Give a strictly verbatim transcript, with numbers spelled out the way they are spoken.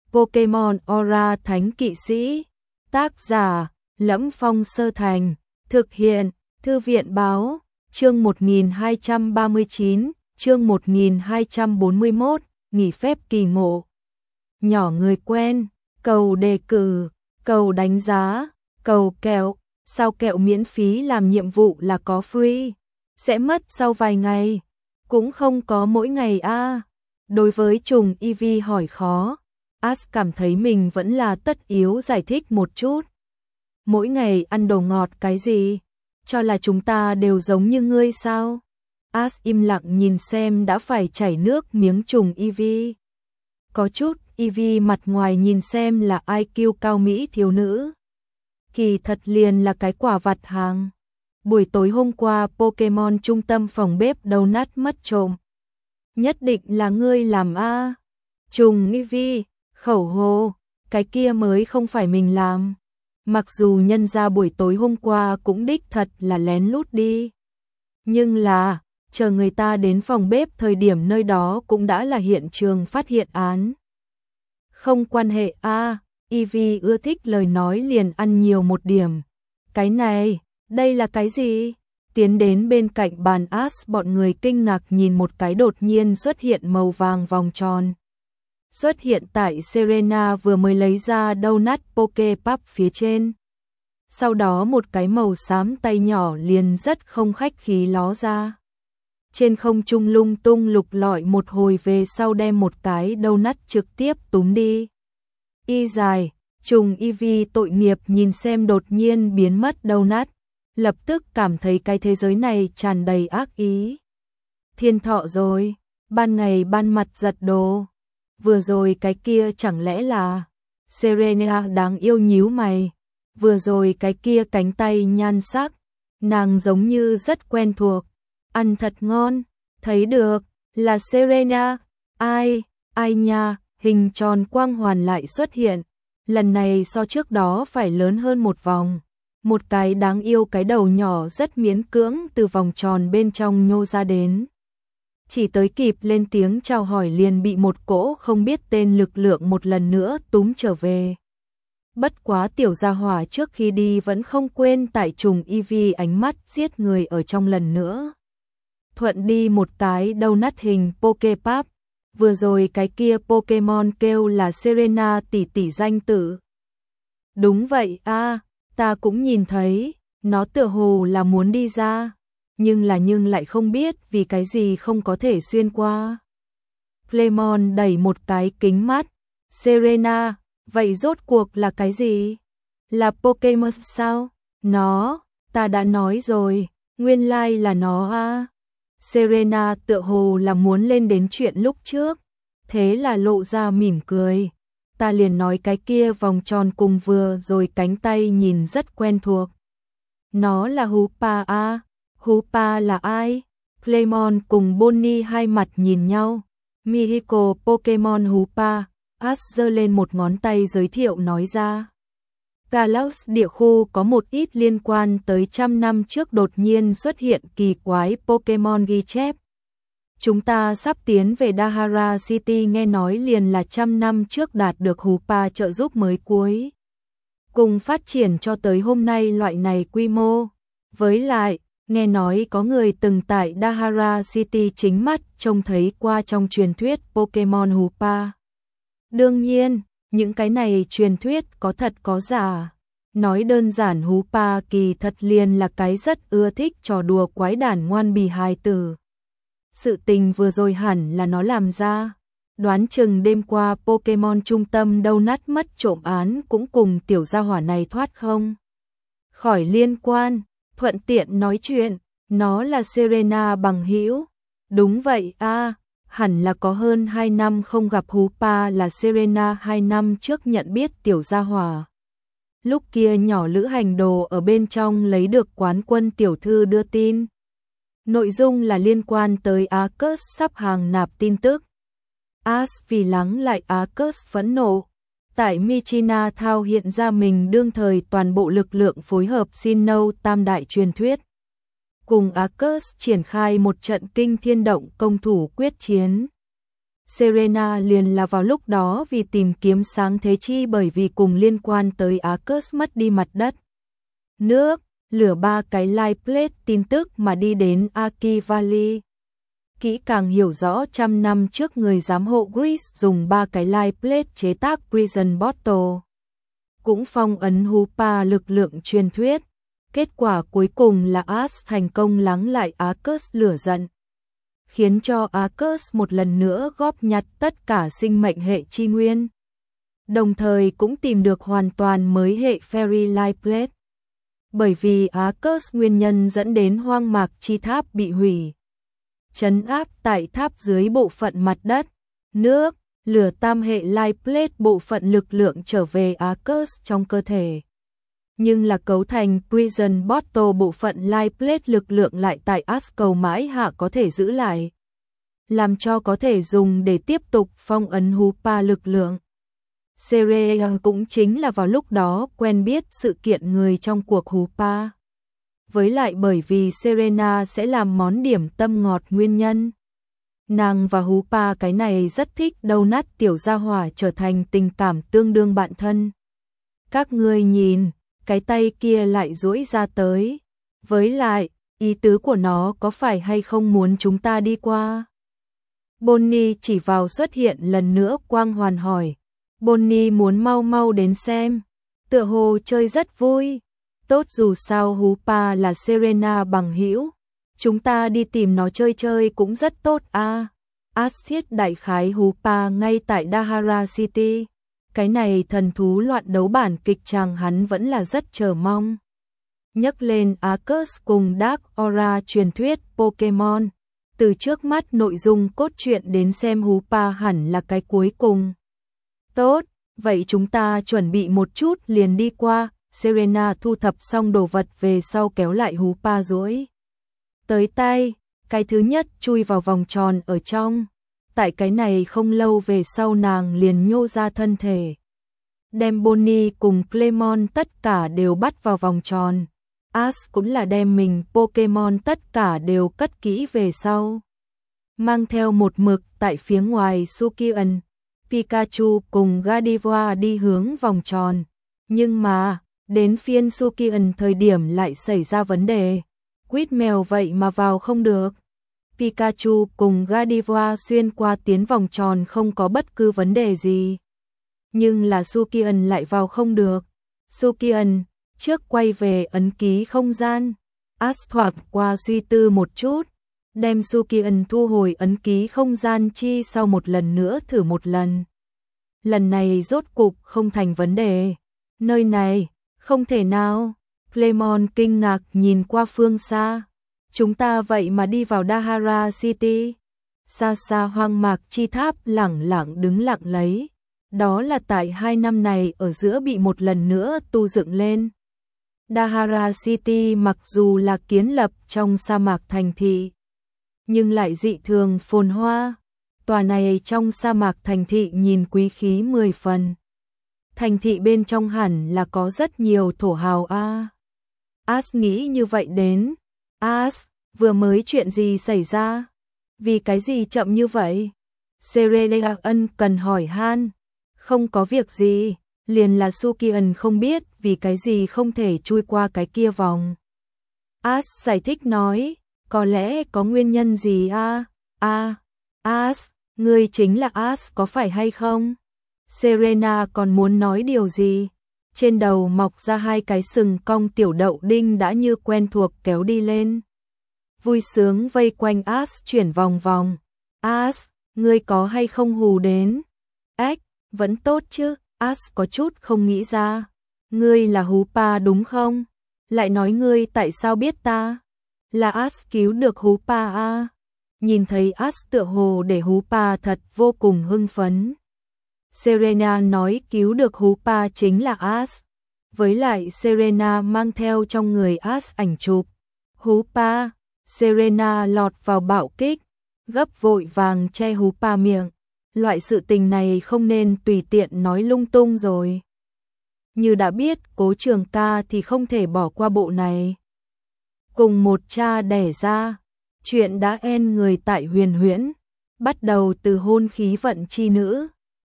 Pokemon Aura Thánh Kỵ Sĩ. Tác giả: Lẫm Phong Sơ Thành. Thực hiện: Thư viện báo. Chương một nghìn hai trăm ba mươi chín, chương một nghìn hai trăm bốn mươi mốt, nghỉ phép kỳ ngộ. Nhỏ người quen, cầu đề cử, cầu đánh giá, cầu kẹo, sao kẹo miễn phí làm nhiệm vụ là có free, sẽ mất sau vài ngày, cũng không có mỗi ngày a. À. Đối với trùng Eevee hỏi khó, Ash cảm thấy mình vẫn là tất yếu giải thích một chút. Mỗi ngày ăn đồ ngọt cái gì? Cho là chúng ta đều giống như ngươi sao? Ash im lặng nhìn xem đã phải chảy nước miếng trùng Eevee. Có chút, Eevee mặt ngoài nhìn xem là i kiu cao mỹ thiếu nữ. Kỳ thật liền là cái quả vặt hàng. Buổi tối hôm qua Pokemon trung tâm phòng bếp Donut mất trộm. Nhất định là ngươi làm a. Trùng Eevee, khẩu hồ, cái kia mới không phải mình làm. Mặc dù nhân ra buổi tối hôm qua cũng đích thật là lén lút đi. Nhưng là, chờ người ta đến phòng bếp thời điểm nơi đó cũng đã là hiện trường phát hiện án. Không quan hệ a, à, Eevee ưa thích lời nói liền ăn nhiều một điểm. Cái này, đây là cái gì? Tiến đến bên cạnh bàn Ash, bọn người kinh ngạc nhìn một cái đột nhiên xuất hiện màu vàng vòng tròn. Xuất hiện tại Serena vừa mới lấy ra donut Poképub phía trên. Sau đó một cái màu xám tay nhỏ liền rất không khách khí ló ra. Trên không trung lung tung lục lọi một hồi về sau đem một cái donut trực tiếp túm đi. Y dài, trùng Eevee tội nghiệp nhìn xem đột nhiên biến mất donut, lập tức cảm thấy cái thế giới này tràn đầy ác ý. Thiên thọ rồi, ban ngày ban mặt giật đồ. Vừa rồi cái kia chẳng lẽ là Serena đáng yêu nhíu mày. Vừa rồi cái kia cánh tay nhan sắc, nàng giống như rất quen thuộc. Ăn thật ngon, thấy được, là Serena. Ai, ai nha, hình tròn quang hoàn lại xuất hiện. Lần này so trước đó phải lớn hơn một vòng. Một cái đáng yêu cái đầu nhỏ rất miễn cưỡng từ vòng tròn bên trong nhô ra đến. Chỉ tới kịp lên tiếng chào hỏi liền bị một cỗ không biết tên lực lượng một lần nữa túm trở về. Bất quá tiểu gia hỏa trước khi đi vẫn không quên tại trùng Eevee ánh mắt giết người ở trong lần nữa. Thuận đi một cái donut hình Poképub. Vừa rồi cái kia Pokemon kêu là Serena tỷ tỷ danh tử. Đúng vậy a, à, ta cũng nhìn thấy, nó tựa hồ là muốn đi ra. Nhưng là nhưng lại không biết vì cái gì không có thể xuyên qua. Clemon đẩy một cái kính mắt. Serena, vậy rốt cuộc là cái gì? Là Pokemon sao? Nó, ta đã nói rồi, nguyên lai là nó a. Serena tựa hồ là muốn lên đến chuyện lúc trước. Thế là lộ ra mỉm cười. Ta liền nói cái kia vòng tròn cùng vừa rồi cánh tay nhìn rất quen thuộc. Nó là Hoopa a. Hoopa là ai? Clemon cùng Bonnie hai mặt nhìn nhau. Mihiko Pokemon Hoopa. Ash giơ lên một ngón tay giới thiệu nói ra. Galax địa khu có một ít liên quan tới trăm năm trước đột nhiên xuất hiện kỳ quái Pokemon ghi chép. Chúng ta sắp tiến về Dahara City, nghe nói liền là trăm năm trước đạt được Hoopa trợ giúp mới cuối. Cùng phát triển cho tới hôm nay loại này quy mô. Với lại, nghe nói có người từng tại Dahara City chính mắt trông thấy qua trong truyền thuyết Pokemon Hoopa. Đương nhiên, những cái này truyền thuyết có thật có giả. Nói đơn giản Hoopa kỳ thật liền là cái rất ưa thích trò đùa quái đản ngoan bì hài tử. Sự tình vừa rồi hẳn là nó làm ra. Đoán chừng đêm qua Pokemon trung tâm Donut mất trộm án cũng cùng tiểu gia hỏa này thoát không khỏi liên quan. Thuận tiện nói chuyện, nó là Serena bằng hữu. Đúng vậy a, à, hẳn là có hơn hai năm không gặp Hoopa, là Serena hai năm trước nhận biết tiểu gia hỏa. Lúc kia nhỏ lữ hành đồ ở bên trong lấy được quán quân tiểu thư đưa tin. Nội dung là liên quan tới Arceus sắp hàng nạp tin tức. Ash vì lắng lại Arceus phẫn nộ. Tại Michina Thao hiện ra mình đương thời toàn bộ lực lượng phối hợp Sinnoh tam đại truyền thuyết. Cùng Arceus triển khai một trận kinh thiên động công thủ quyết chiến. Serena liền là vào lúc đó vì tìm kiếm sáng thế chi bởi vì cùng liên quan tới Arcus mất đi mặt đất, nước, lửa ba cái light plate tin tức mà đi đến Aki Valley. Kỹ càng hiểu rõ trăm năm trước người giám hộ Greece dùng ba cái light plate chế tác Prison Bottle. Cũng phong ấn Hupa lực lượng truyền thuyết. Kết quả cuối cùng là As thành công lắng lại Arcus lửa giận, khiến cho Arcus một lần nữa góp nhặt tất cả sinh mệnh hệ chi nguyên. Đồng thời cũng tìm được hoàn toàn mới hệ Fairy Light Plate. Bởi vì Arcus nguyên nhân dẫn đến hoang mạc chi tháp bị hủy. Trấn áp tại tháp dưới bộ phận mặt đất, nước, lửa tam hệ Light Plate bộ phận lực lượng trở về Arcus trong cơ thể. Nhưng là cấu thành Prison Bottle bộ phận Light Plate lực lượng lại tại As cầu mãi hạ có thể giữ lại, làm cho có thể dùng để tiếp tục phong ấn Hupa lực lượng. Serena cũng chính là vào lúc đó quen biết sự kiện người trong cuộc Hupa. Với lại bởi vì Serena sẽ làm món điểm tâm ngọt nguyên nhân, nàng và Hupa cái này rất thích donut tiểu gia hỏa trở thành tình cảm tương đương bạn thân. Các ngươi nhìn, cái tay kia lại duỗi ra tới. Với lại, ý tứ của nó có phải hay không muốn chúng ta đi qua? Bonnie chỉ vào xuất hiện lần nữa quang hoàn hỏi. Bonnie muốn mau mau đến xem. Tựa hồ chơi rất vui. Tốt dù sao Hupa là Serena bằng hữu. Chúng ta đi tìm nó chơi chơi cũng rất tốt a. Asit đại khái Hupa ngay tại Dahara City. Cái này thần thú loạn đấu bản kịch chàng hắn vẫn là rất chờ mong. Nhắc lên Arcus cùng Dark Aura truyền thuyết Pokemon. Từ trước mắt nội dung cốt truyện đến xem Hupa hẳn là cái cuối cùng. Tốt, vậy chúng ta chuẩn bị một chút liền đi qua. Serena thu thập xong đồ vật về sau kéo lại Hupa duỗi tới tay. Cái thứ nhất chui vào vòng tròn ở trong. Tại cái này không lâu về sau nàng liền nhô ra thân thể, đem Bonnie cùng Clemon tất cả đều bắt vào vòng tròn. As cũng là đem mình Pokemon tất cả đều cất kỹ về sau. Mang theo một mực tại phía ngoài Sukian, Pikachu cùng Gardevoir đi hướng vòng tròn. Nhưng mà, đến phiên Sukian thời điểm lại xảy ra vấn đề. Quýt mèo vậy mà vào không được. Pikachu cùng Gardevoir xuyên qua tiến vòng tròn không có bất cứ vấn đề gì. Nhưng là Sukian lại vào không được. Sukian, trước quay về ấn ký không gian. As thoảng qua suy tư một chút, đem Sukian thu hồi ấn ký không gian chi sau một lần nữa thử một lần. Lần này rốt cục không thành vấn đề. Nơi này, không thể nào. Clemon kinh ngạc nhìn qua phương xa. Chúng ta vậy mà đi vào Dahara City. Xa xa hoang mạc chi tháp lẳng lặng đứng lặng lấy. Đó là tại hai năm này ở giữa bị một lần nữa tu dựng lên. Dahara City mặc dù là kiến lập trong sa mạc thành thị, nhưng lại dị thường phồn hoa. Tòa này trong sa mạc thành thị nhìn quý khí mười phần. Thành thị bên trong hẳn là có rất nhiều thổ hào a. À. As nghĩ như vậy đến. As, vừa mới chuyện gì xảy ra? Vì cái gì chậm như vậy? Serena ân cần hỏi han. Không có việc gì, liền là Sukian không biết vì cái gì không thể chui qua cái kia vòng. As giải thích nói, có lẽ có nguyên nhân gì a? A, As, ngươi chính là As có phải hay không? Serena còn muốn nói điều gì? Trên đầu mọc ra hai cái sừng cong tiểu đậu đinh đã như quen thuộc kéo đi lên. Vui sướng vây quanh As chuyển vòng vòng. As, ngươi có hay không hù đến? Ếch, vẫn tốt chứ, As có chút không nghĩ ra. Ngươi là Hupa đúng không? Lại nói ngươi tại sao biết ta? Là As cứu được Hupa a. Nhìn thấy As tựa hồ để Hupa thật vô cùng hưng phấn. Serena nói cứu được Hupa chính là As. Với lại Serena mang theo trong người As ảnh chụp. Hupa, Serena lọt vào bạo kích, gấp vội vàng che Hupa miệng. Loại sự tình này không nên tùy tiện nói lung tung rồi. Như đã biết Cố Trường Ca thì không thể bỏ qua bộ này. Cùng một cha đẻ ra, chuyện đã en người tại Huyền Huyễn. bắt đầu từ hôn khí vận chi nữ.